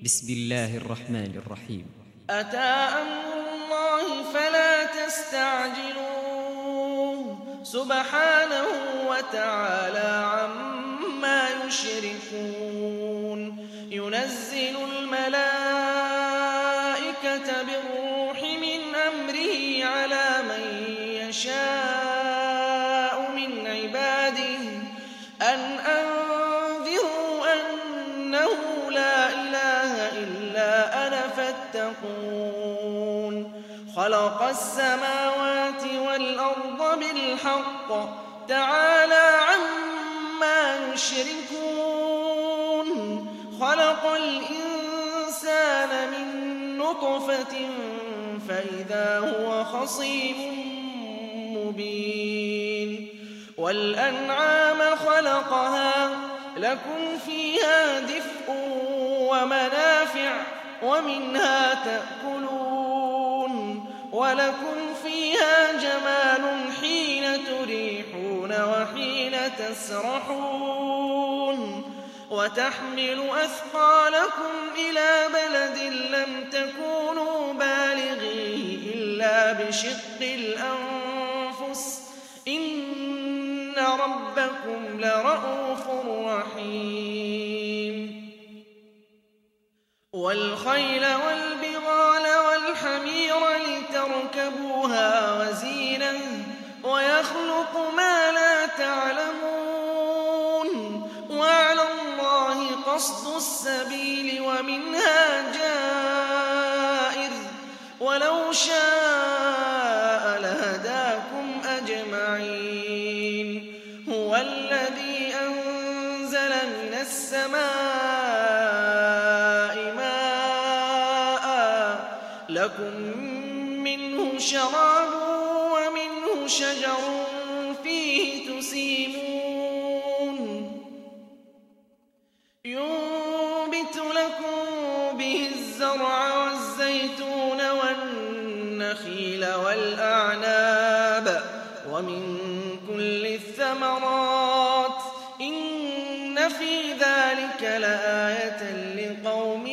بسم الله الرحمن الرحيم. أتى أمر الله فلا تستعجلوه سبحانه وتعالى عما يشركون. ينزل الملائكة بالروح من أمره على من يشاء من عباده أن أنذروا أنه لا إله إلا أنا فاتقون. خلق السماوات والأرض بالحق تعالى عما يشركون. خلق الإنسان من نطفة فإذا هو خصيم مبين. والأنعام خلقها لكم فيها دفء ومنافع ومنها تأكلون ولكم فيها جمال حين تريحون وحين تسرحون. وتحمل أثقالكم إلى بلد لم تكونوا بالغيه إلا بشق الأنفس إن ربكم لرءوف رحيم. والخيل والبغال والحمير لتركبوها وزينة ويخلق ما لا تعلمون. وعلى الله قصد السبيل ومنها جائر ولو شاء لهداكم أجمعين. هو الذي أنزل من السماء ماء لكم منه شراب ومنه شجر فيه تسيمون. ينبت لكم به الزرع والزيتون والنخيل والأعناب ومن كل الثمرات إن في ذلك لآية لقوم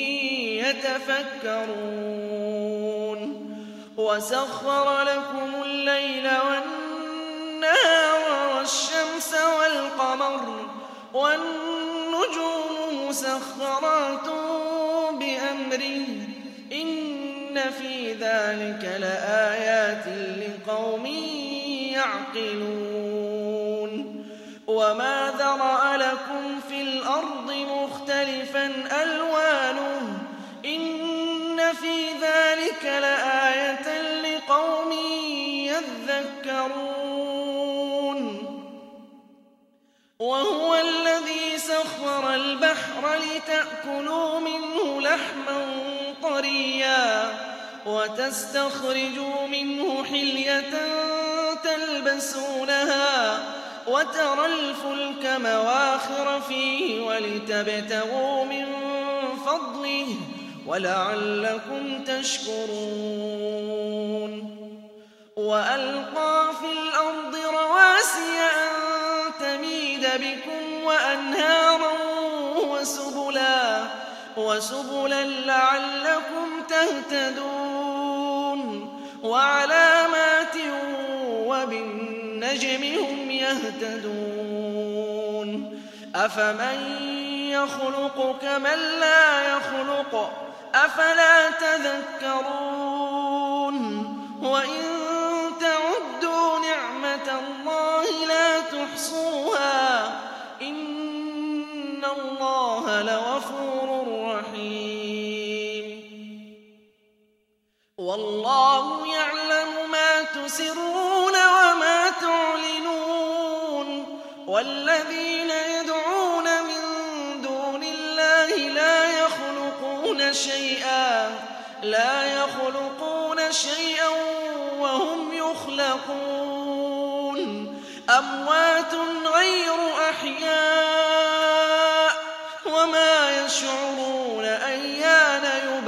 يتفكرون. وسخر لكم الليل والنهار والشمس والقمر والنجوم مسخرات بأمره إن في ذلك لآيات لقوم يعقلون. وما ذرأ لكم في الأرض مختلفا ألوانه إن في ذلك لآية لقوم يذكرون. وهو الذي سخر البحر لتأكلوا منه لحما طريا وتستخرجوا منه حلية تلبسونها وترى الفلك مواخر فيه ولتبتغوا من فضله ولعلكم تشكرون. وألقى في الأرض رواسي أن تميد بكم وأنهارا وسبلا لعلكم تهتدون. وعلامات وبالنجم هم يهتدون. أفمن يخلق كمن لا يخلق أفلا تذكرون. وإن تعدوا نعمة الله لا تحصوها إن الله لغفور رحيم. والله يعلم ما تسرون وما تعلنون. والذين يدعون من دون الله لا يخلقون شيئا وهم يخلقون. أموات غير أحياء وما يشعرون أيان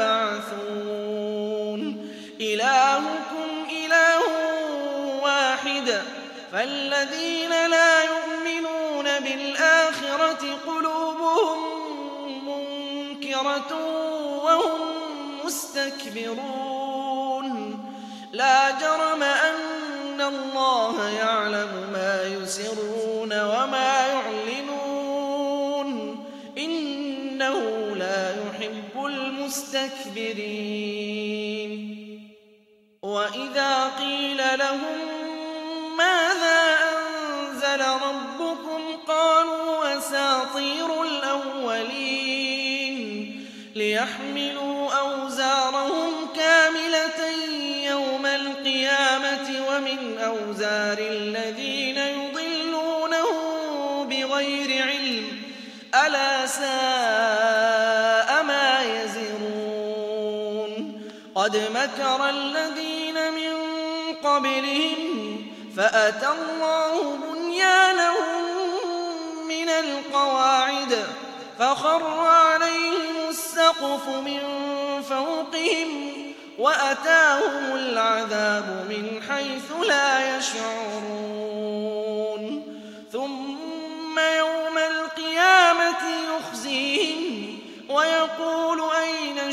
يبعثون. إلهكم إله واحد فالذين لا يؤمنون بالآخرة قلوبهم منكرة سَيِّرَةٌ وَهُمْ مُسْتَكْبِرُونَ لَا جَرَمَ أَنَّ اللَّهَ يَعْلَمُ مَا يُسِرُّونَ وَمَا يُعْلِنُونَ إِنَّهُ لَا يُحِبُّ الْمُسْتَكْبِرِينَ وَإِذَا قِيلَ لَهُم مَّاذَا أَنزَلَ رَبُّكُمْ قَالُوا أَسَاطِيرُ الْأَوَّلِينَ لِيَحْمِلُوا أَوْزَارَهُمْ كَامِلَةً يَوْمَ الْقِيَامَةِ وَمِنْ أَوْزَارِ الَّذِينَ يُضِلُّونَهُم بِغَيْرِ عِلْمٍ ۗ أَلَا سَاءَ مَا يَزِرُونَ قَدْ مَكَرَ الَّذِينَ مِن قَبْلِهِمْ فَأَتَى اللَّهُ بُنْيَانَهُم مِّنَ الْقَوَاعِدِ فَخَرَّ عَلَيْهِمُ السَّقْفُ مِن فَوْقِهِمْ وَأَتَاهُمُ الْعَذَابُ مِنْ حَيْثُ لَا يَشْعُرُونَ ثُمَّ يَوْمَ الْقِيَامَةِ يُخْزِيهِمْ وَيَقُولُ أَيْنَ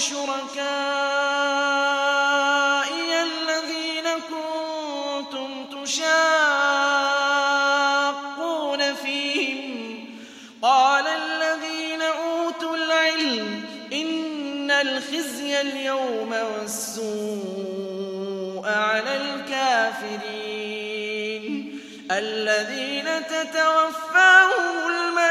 شُرَكَائِيَ الَّذِينَ كُنتُمْ تُشَاقُّونَ فِيهِمْ ۚ قَالَ الَّذِينَ أُوتُوا الْعِلْمَ إِنَّ الْخِزْيَ الْيَوْمَ وَالسُّوءَ عَلَى الْكَافِرِينَ الَّذِينَ تَتَوَفَّاهُمُ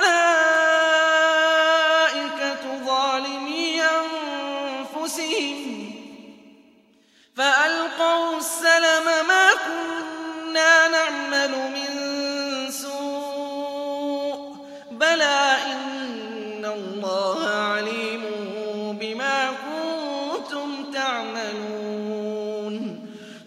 الْمَلَائِكَةُ ظَالِمِي أَنفُسِهِمْ فَأَلْقَوْا السَّلَمَ مَا كُنَّا نَعْمَلُ مِن سُوءٍ بَلَىٰ إِنَّ اللَّهَ عَلِيمٌ بِمَا كُنتُمْ تَعْمَلُونَ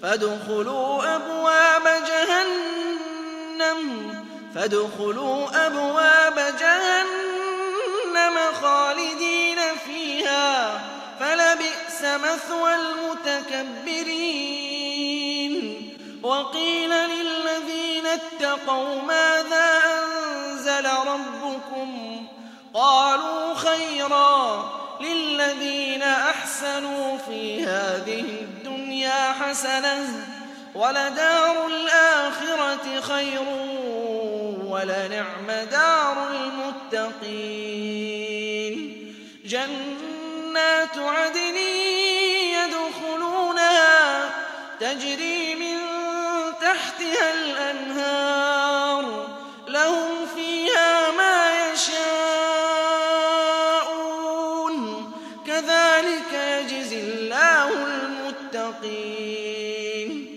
فَادْخُلُوا أَبْوَابَ جَهَنَّمَ خَالِدِينَ فِيهَا فَلَبِئْسَ مَثْوَى الْمُتَكَبِّرِينَ وَقِيلَ لِلَّذِينَ اتَّقَوْا مَاذَا أَنزَلَ رَبُّكُمْ قَالُوا خَيْرًا لِّلَّذِينَ أَحْسَنُوا فِي هَٰذِهِ الدُّنْيَا حَسَنَةٌ وَلَدَارُ الْآخِرَةِ خَيْرٌ وَلَنِعْمَ دَارُ الْمُتَّقِينَ جَنَّاتُ عَدْنٍ يَدْخُلُونَهَا تَجْرِي مِن تَحْتِهَا الْأَنْهَارُ لَهُمْ فِيهَا مَا يَشَاءُونَ كَذَٰلِكَ يَجْزِي اللَّهُ الْمُتَّقِينَ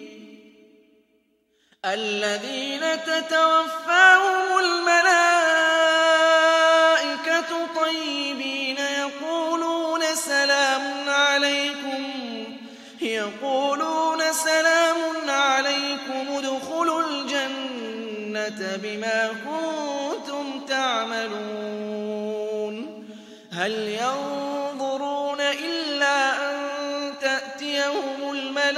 الَّذِينَ تَتَوَفَّاهُمُ الْمَلَائِكَةُ طَيِّبِينَ يَقُولُونَ سَلَامٌ عَلَيْكُمُ ادْخُلُوا الْجَنَّةَ بِمَا كُنتُمْ تعملون هَلْ يَنظُرُونَ إِلَّا أَن تَأْتِيَهُمُ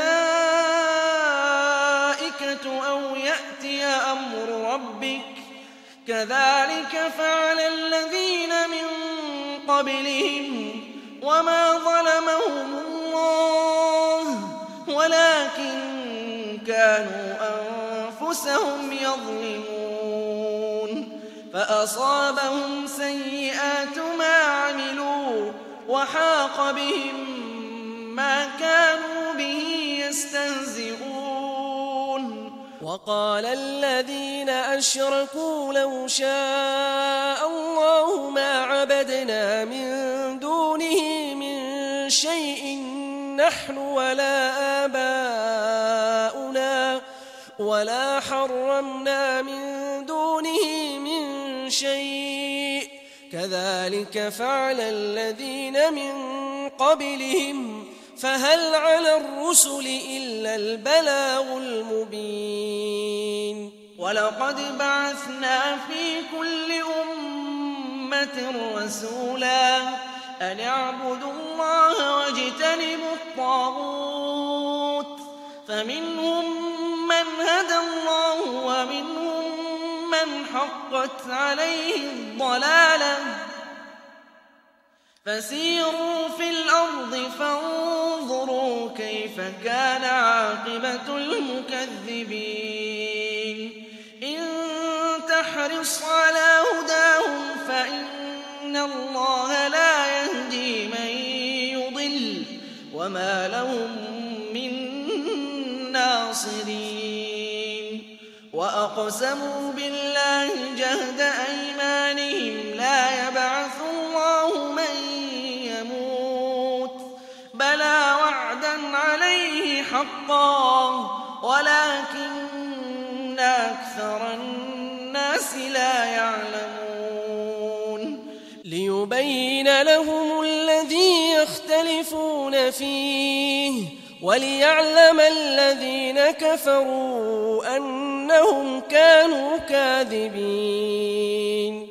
الْمَلَائِكَةُ أَوْ يَأْتِيَ أَمْرُ رَبِّكَ ۚ كَذَٰلِكَ فَعَلَ الَّذِينَ مِن قَبْلِهِمْ ۚ وَمَا ظَلَمَهُمُ اللَّهُ وَلَٰكِن كَانُوا أَنفُسَهُمْ يَظْلِمُونَ فَأَصَابَهُمْ سَيِّئَاتُ مَا عَمِلُوا وَحَاقَ بِهِم مَّا كَانُوا بِهِ يَسْتَهْزِئُونَ وَقَالَ الَّذِينَ أَشْرَكُوا لَوْ شَاءَ اللَّهُ مَا عَبَدْنَا مِن دُونِهِ مِن شَيْءٍ نَّحْنُ وَلَا آبَاؤُنَا وَلَا حَرَّمْنَا مِن دُونِهِ مِن شَيْءٍ ۚ كَذَٰلِكَ فَعَلَ الَّذِينَ مِن قَبْلِهِمْ ۚ فَهَلْ عَلَى الرُّسُلِ إِلَّا الْبَلَاغُ الْمُبِينُ وَلَقَدْ بَعَثْنَا فِي كُلِّ أُمَّةٍ رَّسُولًا أَنِ اعْبُدُوا اللَّهَ وَاجْتَنِبُوا الطَّاغُوتَ فَمِنْهُم مَّنْ هَدَى اللَّهُ وَمِنْهُم مَّنْ حَقَّتْ عَلَيْهِ الضَّلَالَةُ فسيروا في الأرض فانظروا كيف كان عاقبة المكذبين إن تحرص على هداهم فإن الله لا يهدي من يضل وما لهم من ناصرين وأقسموا بالله جهد أيمانهم لا يبعث الله من يموت بلى وعدا عليه حقا ولكن أكثر الناس لا يعلمون ليبين لهم الذي يختلفون فيه وليعلم الذين كفروا أنهم كانوا كاذبين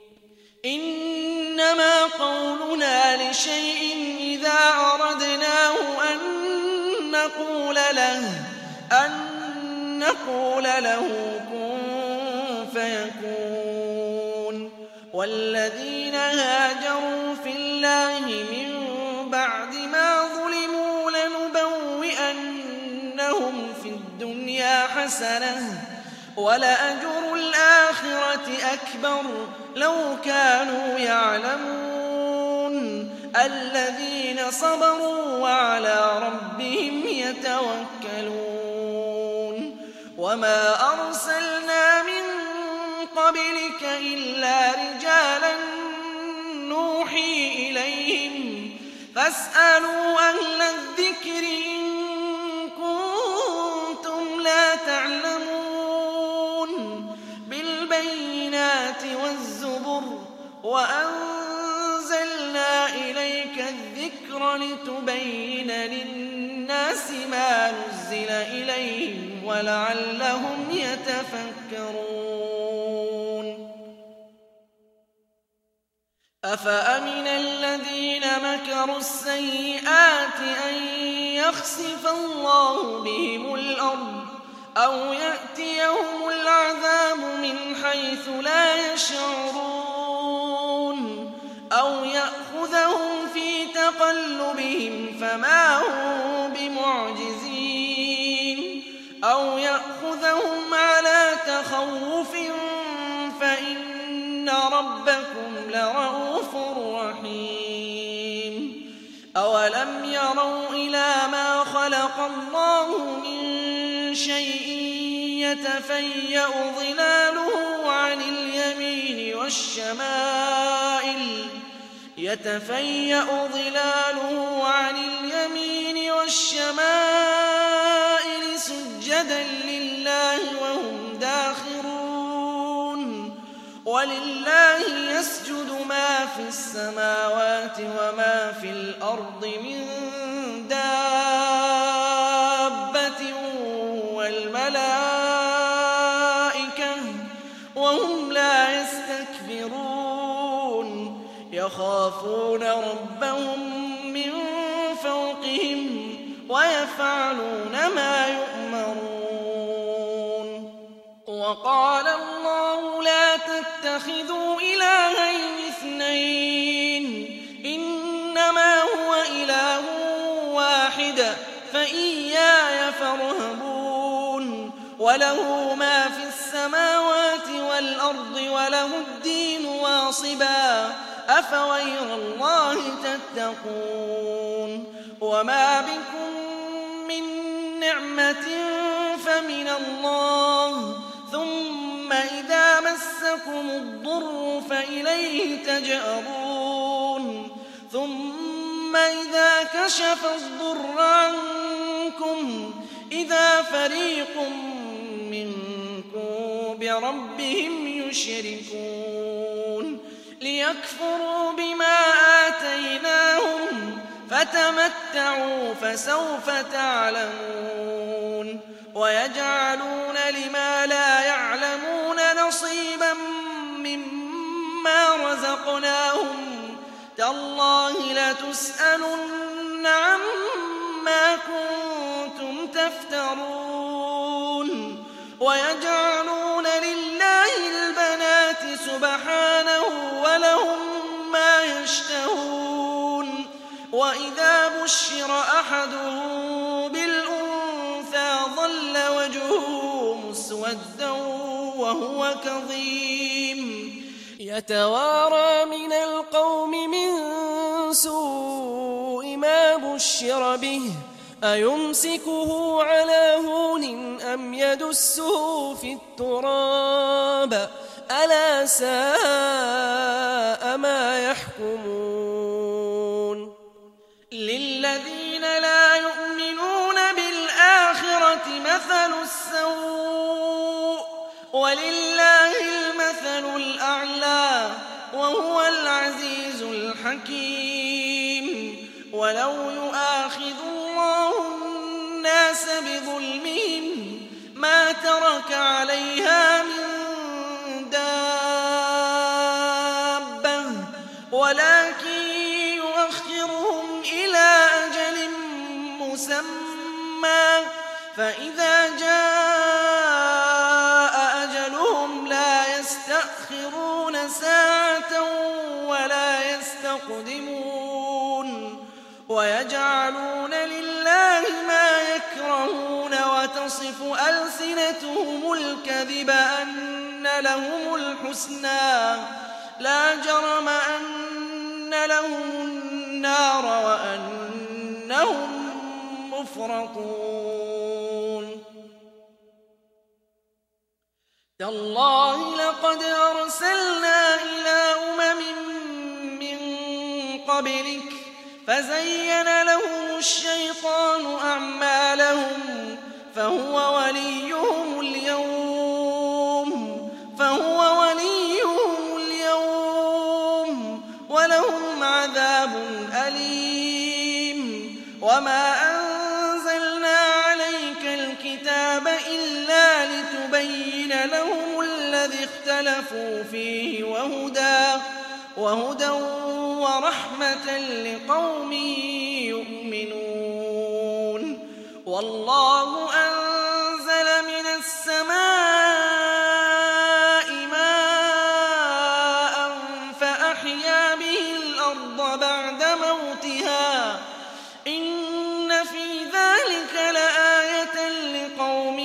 إنما قولنا لشيء إذا أردناه أن نقول له كن فيكون والذين هاجروا في الله من بعد ما ظلموا لنبوئنهم في الدنيا حسنة ولأجر الآخرة أكبر لو كانوا يعلمون الذين صبروا وعلى ربهم يتوكلون وما أرسلنا من قبلك إلا رجالا نوحي إليهم فاسألوا أهل الذكر إن كنتم لا تعلمون بالبينات والزبر وأنزلنا إليك الذكر لتبين للناس ما نزل إليهم ولعلهم يتفكرون أفأمن الذين مكروا السيئات أن يخسف الله بهم الأرض أو يأتيهم العذاب من حيث لا يشعرون أو يأخذهم في تقلبهم فما هم بمعجزين أو يأخذهم على تخوف فإن ربكم لرءوف رحيم أولم يروا إلى ما خلق الله من شيء يتفيأ ظلاله عن اليمين والشمائل سجدا لله وهم داخرون ولله يسجد ما في السماوات وما في الأرض من دابة والملائكة وهم لا يستكبرون يخافون ربهم من فوقهم ويفعلون ما يؤمرون وقال الله لا تتخذوا إلهين اثنين إنما هو إله واحد فإياي فارهبون وله ما في السماوات والأرض وله الدين واصبا أفغير الله تتقون وما بكم من نعمة فمن الله ثم إذا مسكم الضر فإليه تجأرون ثم إذا كشف الضر عنكم إذا فريق منكم بربهم يشركون ليكفروا بما آتيناهم فتمتعوا فسوف تعلمون ويجعلون لما لا يعلمون نصيبا مما رزقناهم تالله لتسألن عما كنتم تفترون ويجعلون لله البنات سبحانه ولهم ما يشتهون وإذا بشر أحدهم بالأنثى ظل وجهه مسودا وهو كظيم يتوارى من القوم من سوء ما بشر به أيمسكه على هون أم يدسه في التراب ألا ساء ما يحكمون للذين لا يؤمنون بالآخرة مثل السوء ولله المثل الأعلى وهو العزيز الحكيم ولو يؤاخذ الله الناس بظلمهم ما ترك عليها من دابة ولكن يؤخرهم إلى أجل مسمى فإذا جاء أجلهم لا يستأخرون ساعة ولا يستقدمون ويجعلون لله ما يكرهون وتصف ألسنتهم الكذب أن لهم الحسنى لا جرم أن لهم النار وأنهم مفرطون تالله لقد أرسلنا إلى من قبلك فزين لهم الشيطان أعمالهم فهو وليهم اليوم ولهم عذاب أليم وما أنزلنا عليك الكتاب إلا لتبين لهم الذي اختلفوا فيه وهدى ورحمة لقوم يؤمنون والله أنزل من السماء ماء فأحيا به الأرض بعد موتها إن في ذلك لآية لقوم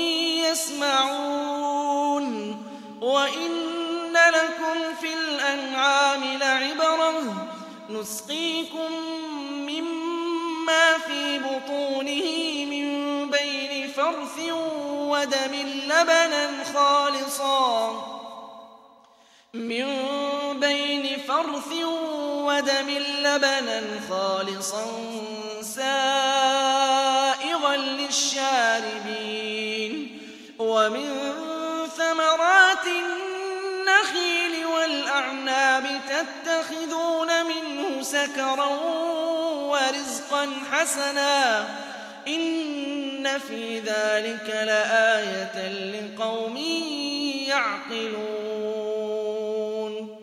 يسمعون وإن لكم في الأنعام لعبرة نسقيكم مما في بطونه من بين فرث ودم لبنا خالصا سائغا للشاربين ومن ثمرات النخيل والأعناب تتخذون منه سكرا ورزقا حسنا إن في ذلك لآية لقوم يعقلون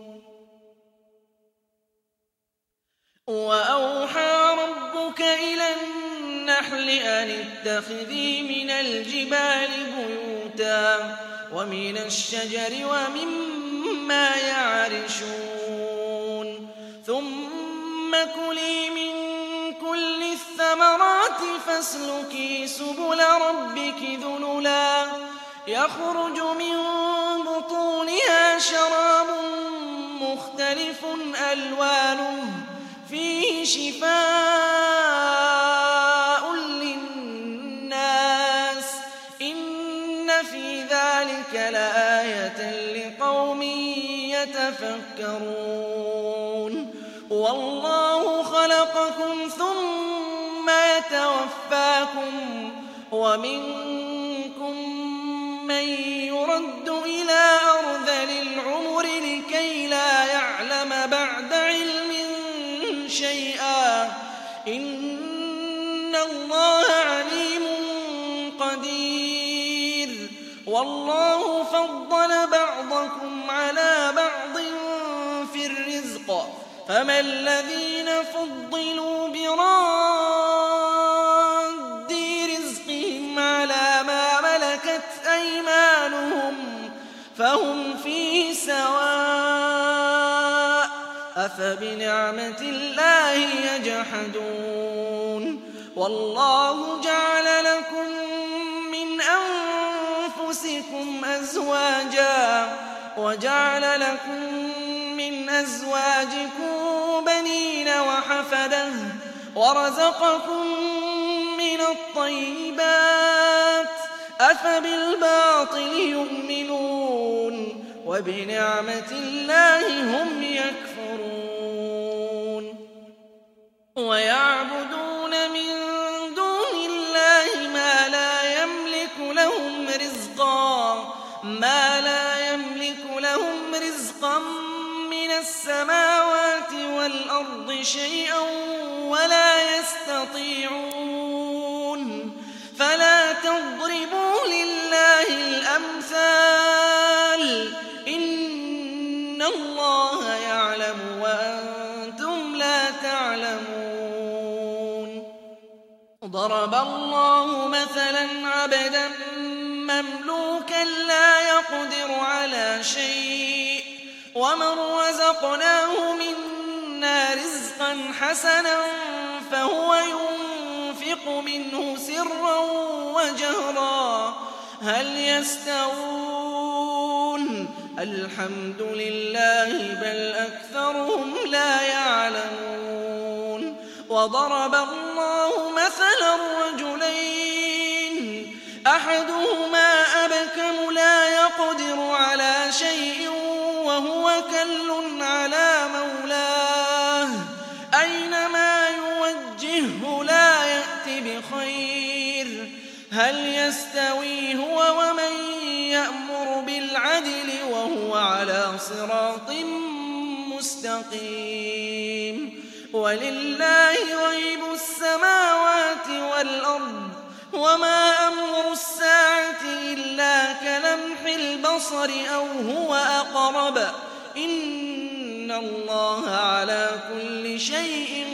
وأوحى ربك إلى النحل أن اتخذي من الجبال بيوتا ومن الشجر ومما يعرشون ثم كلي من كل الثمرات فاسلكي سبل ربك ذللا يخرج من بطونها شراب مختلف ألوانه فيه شفاء للناس إن في ذلك لآية لقوم يتفكرون والله خلقكم ثم يتوفاكم ومنكم من يرد إلى أرذل العمر لكي لا يعلم بعد علم شيئا إن الله عليم قدير والله فضل بعضكم على بعض في الرزق فما الذين فضلوا براد رزقهم على ما ملكت أيمانهم فهم فيه سواء أفبنعمة الله يجحدون والله جعل لكم من أنفسكم أزواجا وجعل لكم من أزواجكم بنين وحفدة ورزقكم من الطيبات أفبالباطل يؤمنون وبنعمة الله هم يكفرون ويعبدون من دون الله ما لا يملك لهم رزقا من السماوات والأرض شيئا ولا يستطيعون فلا تضربوا لله الأمثال إن الله يعلم وأنتم لا تعلمون ضرب الله مثلا عبدا مملوكا لا يقدر على شيء ومن رزقناه منا رزقا حسنا فهو ينفق منه سرا وجهرا هل يستوون الحمد لله بل أكثرهم لا يعلمون وضرب الله مثلا رجلين أحدهما أبكم لا يقدر على شيء وهو كل على مولاه أينما يوجهه لا يأت بخير هل يستوي هو ومن يأمر بالعدل وهو على صراط مستقيم ولله غيب السماوات والأرض وما أمر الساعة إلا كلمح البصر أو هو أقرب إن الله على كل شيء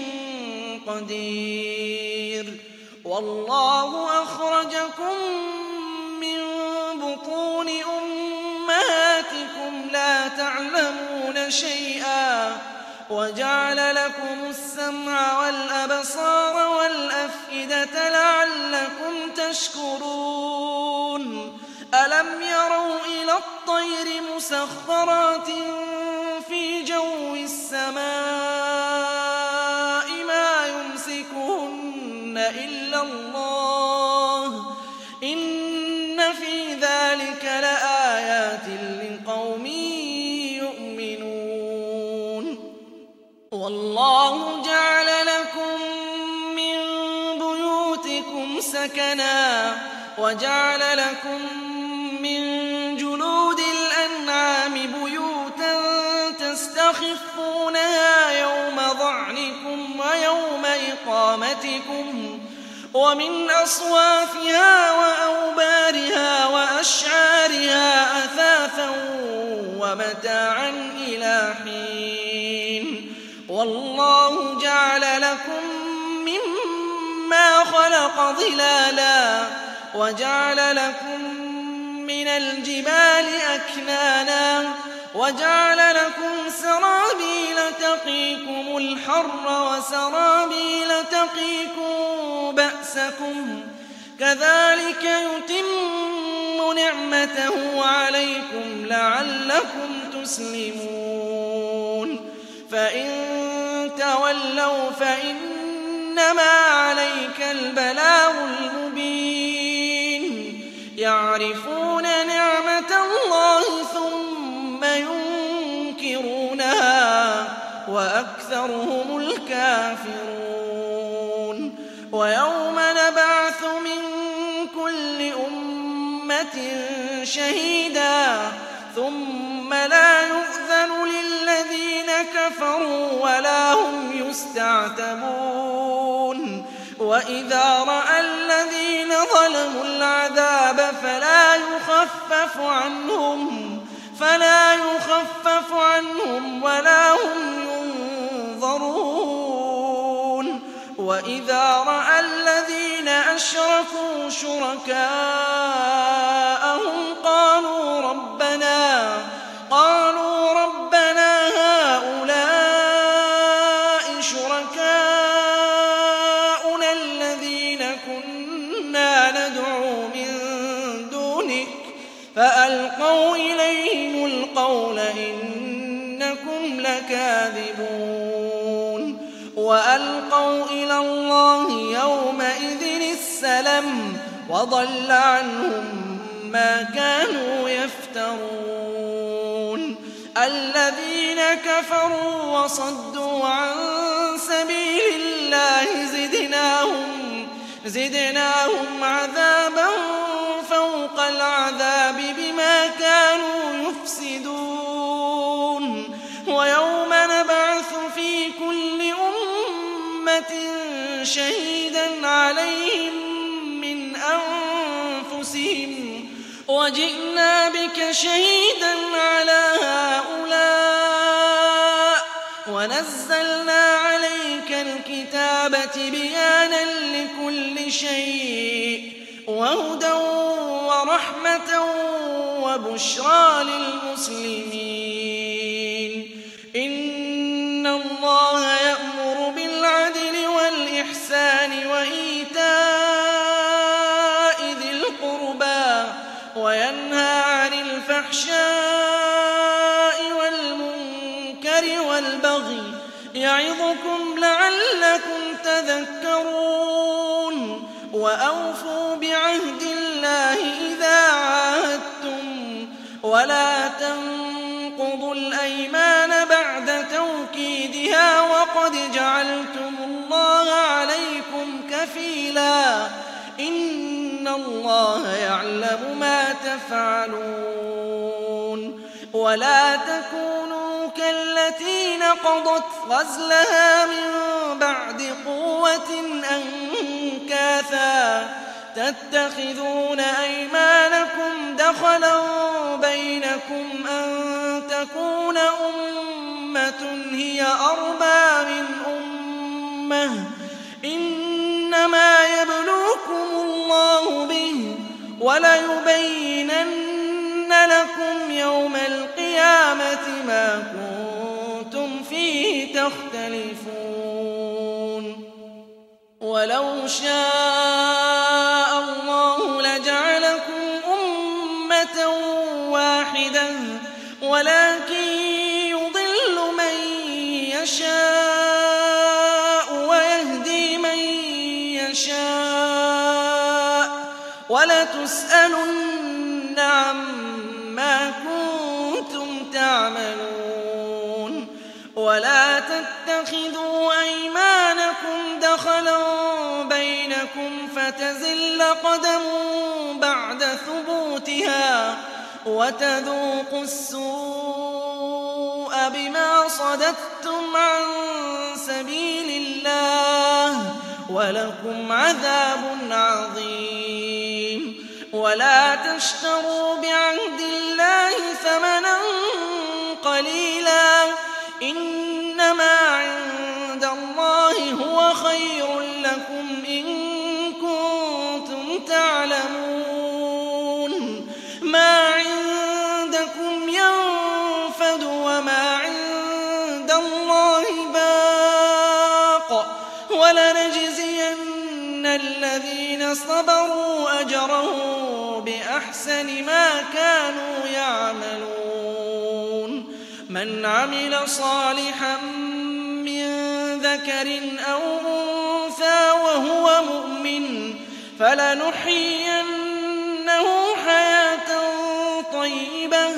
قدير والله أخرجكم من بطون أمهاتكم لا تعلمون شيئا وجعل لكم السمع والأبصار والأفئدة لعلكم تشكرون ألم يروا إلى الطير مسخرات في جو السماء ما يمسكهن إلا الله إن في ذلك لآيات لقوم يؤمنون والله جعل لكم من بيوتكم سكنا وجعل لكم من جلود الأنعام بيوتا تستخفونها يوم ظعنكم ويوم إقامتكم ومن أصوافها وأوبارها وأشعارها أثاثا ومتاعا إلى حين والله جعل لكم مما خلق ظلالا وجعل لكم من الجبال أكنانا وجعل لكم سرابيل تقيكم الحر وسرابيل تقيكم بأسكم كذلك يتم نعمته عليكم لعلكم تسلمون فإن تولوا فإنما عليك البلاغ المبين يعرفون نعمة الله ثم ينكرونها وأكثرهم الكافرون ويوم نبعث من كل أمة شهيدا ثم لا يؤذن للذين كفروا ولا هم يستعتبون وإذا رأى الذين ظلموا العذاب فلا يخفف عنهم ولا هم ينظرون وإذا رأى الذين أشركوا شركاءهم قالوا ربنا هؤلاء فألقوا إليهم القول إنكم لكاذبون وألقوا إلى الله يومئذ السلم وضل عنهم ما كانوا يفترون الذين كفروا وصدوا عن سبيل الله زدناهم عذابا فوق العذاب بما كانوا يفسدون ويوم نبعث في كل أمة شهيدا عليهم من أنفسهم وجئنا بك شهيدا على هؤلاء ونزلنا عليك الكتاب تبيانا لكل شيء وهدى ورحمة وبشرى للمسلمين إن الله يأمر بالعدل والإحسان وإيتاء ذي القربى وينهى عن الفحشاء والمنكر والبغي يعظكم لعلكم تذكرون وأوفوا بعهد الله إذا عاهدتم ولا تنقضوا الأيمان بعد توكيدها وقد جعلتم الله عليكم كفيلا إن الله يعلم ما تفعلون ولا تكونوا كالتي نقضت غزلها من بعد قوة أنكاثا تتخذون أيمانكم دخلا بينكم أن تكون أمة هي أربى من أمة إنما يبلوكم الله به وليبينن لكم يوم القيامة ما كنتم فيه تختلفون ولو شاء الله لجعلكم أمة واحدة ولكن يضل من يشاء ويهدي من يشاء ولتسألن عما كنتم تعملون ولا تتخذوا أيمانكم دخلا بينكم فتزل قدم بعد ثبوتها وتذوقوا السوء بما صددتم عن سبيل الله ولكم عذاب عظيم ولا تشتروا بعهد الله ثمنا قليلا إنما عند الله هو خير لكم إن كنتم تعلمون ما عندكم ينفد وما عند الله باق ولنجزين الذين صبروا أجرهم بأحسن ما كانوا يعملون من عمل صالحا من ذكر أو أنثى وهو مؤمن فلنحيينه حياة طيبة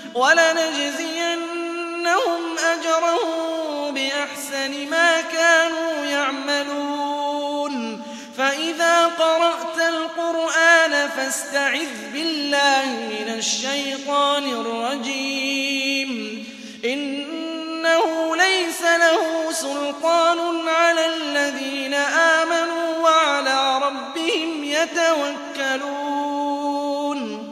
ولنجزينهم أجرهم بأحسن ما كانوا يعملون فإذا قرأت القرآن فاستعذ بالله من الشيطان الرجيم إنه ليس له سلطان على الذين آمنوا وعلى ربهم يتوكلون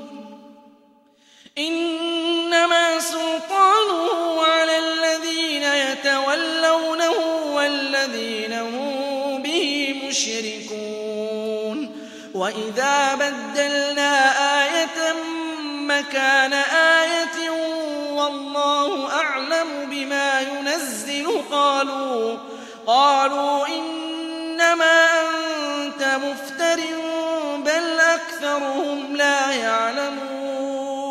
إنما سلطانه على الذين يتولونه والذين هم به مشركون وإذا بدلنا آية مكان آية والله أعلم بما ينزل قالوا إنما أنت مفتر بل أكثرهم لا يعلمون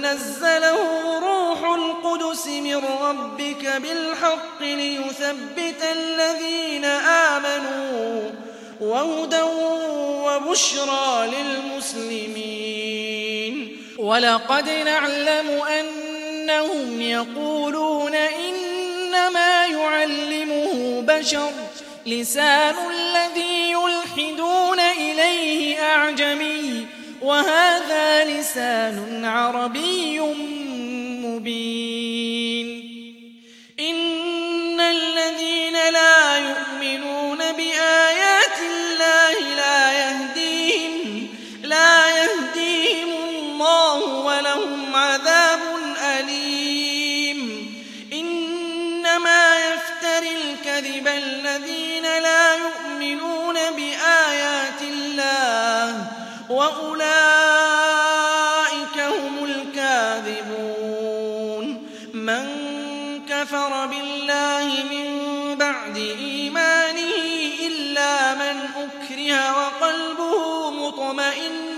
نزله روح القدس من ربك بالحق ليثبت الذين آمنوا وهدى وبشرى للمسلمين. ولقد نعلم أنهم يقولون إنما يعلمه بشر لسان الذي يلحدون إليه أعجمي وهذا لسان عربي مبين. إن الذين لا يؤمنون بآيات الله لا يهديهم الله ولهم عذاب أليم. إنما يفتري الكذب الذين لا يؤمنون بآيات الله وأولئك هم الكاذبون. من كفر بالله من بعد إيمانه إلا من أكره وقلبه مطمئن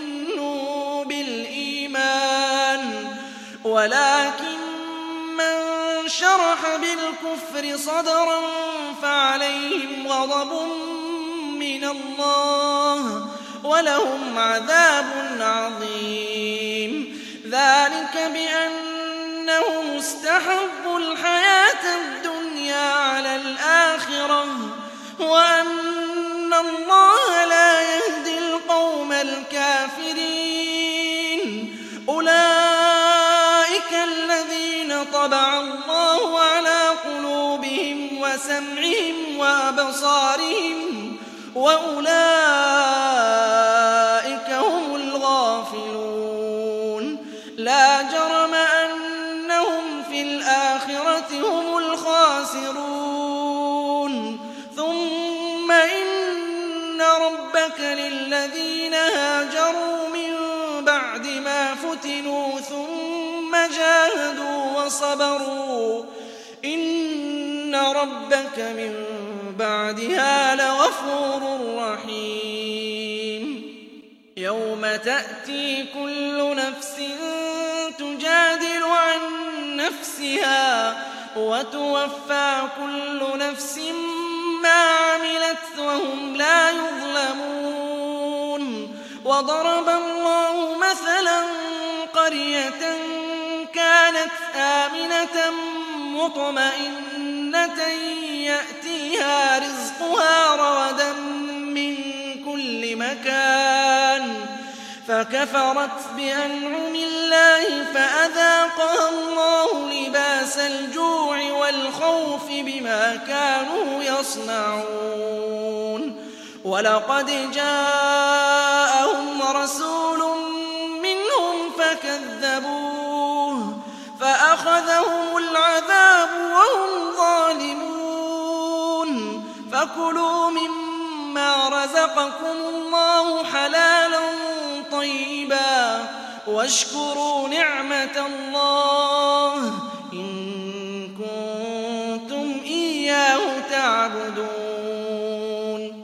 بالإيمان ولكن من شرح بالكفر صدرا فعليهم غضب من الله ولهم عذاب عظيم. ذلك بأنهم استحبوا الحياة الدنيا على الآخرة وأن الله لا يهدي القوم الكافرين. أولئك الذين طبع الله على قلوبهم وسمعهم وأبصارهم وأولئك هم الغافلون. لا جرم أنهم في الآخرة هم الخاسرون. ثم إن ربك للذين هاجروا من بعد ما فتنوا ثم جاهدوا وصبروا إن ربك من بعدها لغفور رحيم. يوم تأتي كل نفس تجادل عن نفسها وتوفى كل نفس ما عملت وهم لا يظلمون. وضرب الله مثلا قرية كانت آمنة مطمئنة يأتيها رزقها رغدا من كل مكان فكفرت بأنعم الله فأذاقها الله لباس الجوع والخوف بما كانوا يصنعون. ولقد جاءهم رسول منهم فكذبوه فأخذهم العذاب وهم ظالمون. فكلوا مما رزقكم الله حلالا طيبا واشكروا نعمة الله إن كنتم إياه تعبدون.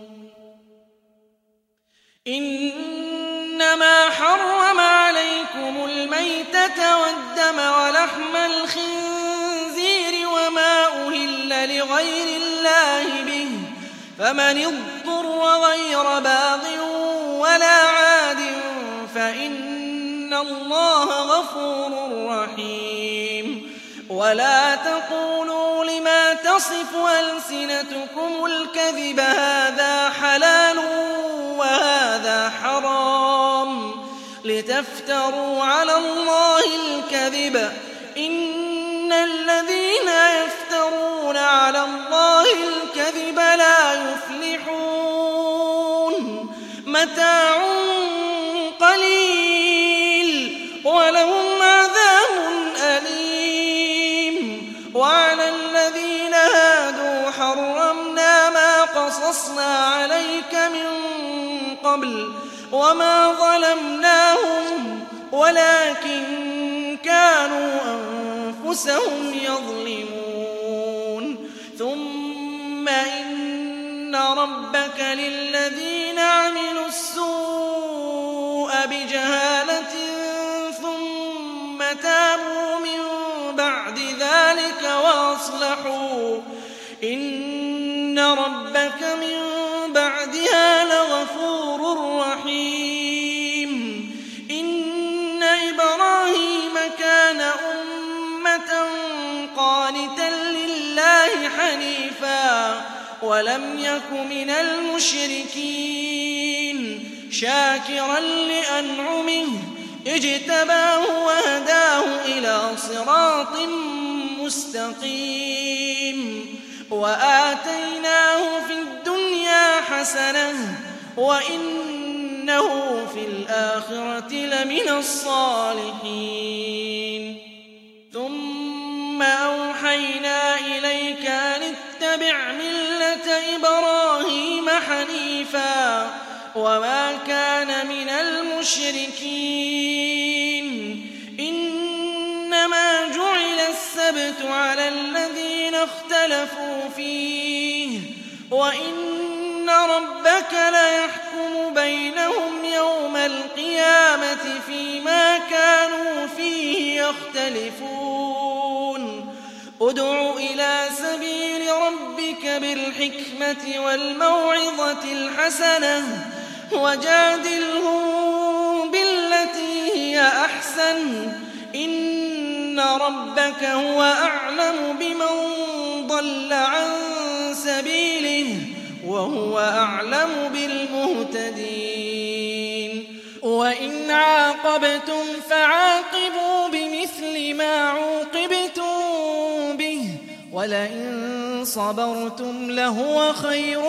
إنما حرم عليكم الميتة والدم ولحم الخنزير وما أهل لغير الله به فمن اضطر غير باغ ولا عاد فإن الله غفور رحيم. ولا تقولوا لما تصف ألسنتكم الكذب هذا حلال وهذا حرام لتفتروا على الله الكذب إن الذين يفترون على الله الكذب لا يفلحون. متاع قليل ولهم عذاب أليم. وعلى الذين هادوا حرمنا ما قصصنا عليك من قبل وما ظلمناهم ولكن كانوا أنفسهم يظلمون. ثم إن ربك للذين عملوا السوء بجهالة ثم تابوا من بعد ذلك وأصلحوا إن ربك من بعدها لغفور رحيم. إن إبراهيم كان أمة قانتا لله حنيفا ولم يك من المشركين شاكرا لأنعمه اجتباه وهداه إلى صراط مستقيم. وآتيناه في الدنيا حسنة وإنه في الآخرة لمن الصالحين. ثم أوحينا إليك أن اتبع ملة إبراهيم حنيفا وما كان من المشركين. إنما جعل السبت على الذين اختلفوا فيه وإن ربك ليحكم بينهم يوم القيامة فيما كانوا فيه يختلفون. ادع إلى سبيل ربك بالحكمة والموعظة الحسنة وجادلهم بالتي هي أحسن إن ربك هو أعلم بمن ضل عن سبيله وهو أعلم بالمهتدين. وإن عاقبتم فعاقبوا بمثل ما عوقبتم به ولئن صبرتم لهو خير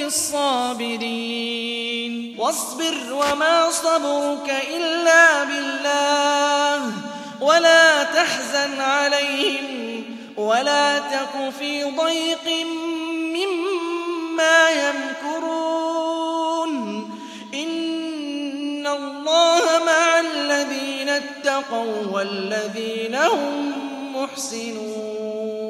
للصابرين. واصبر وما صبرك إلا بالله ولا تحزن عليهم ولا تك في ضيق مما يمكرون. إن الله مع الذين اتقوا والذين هم محسنون.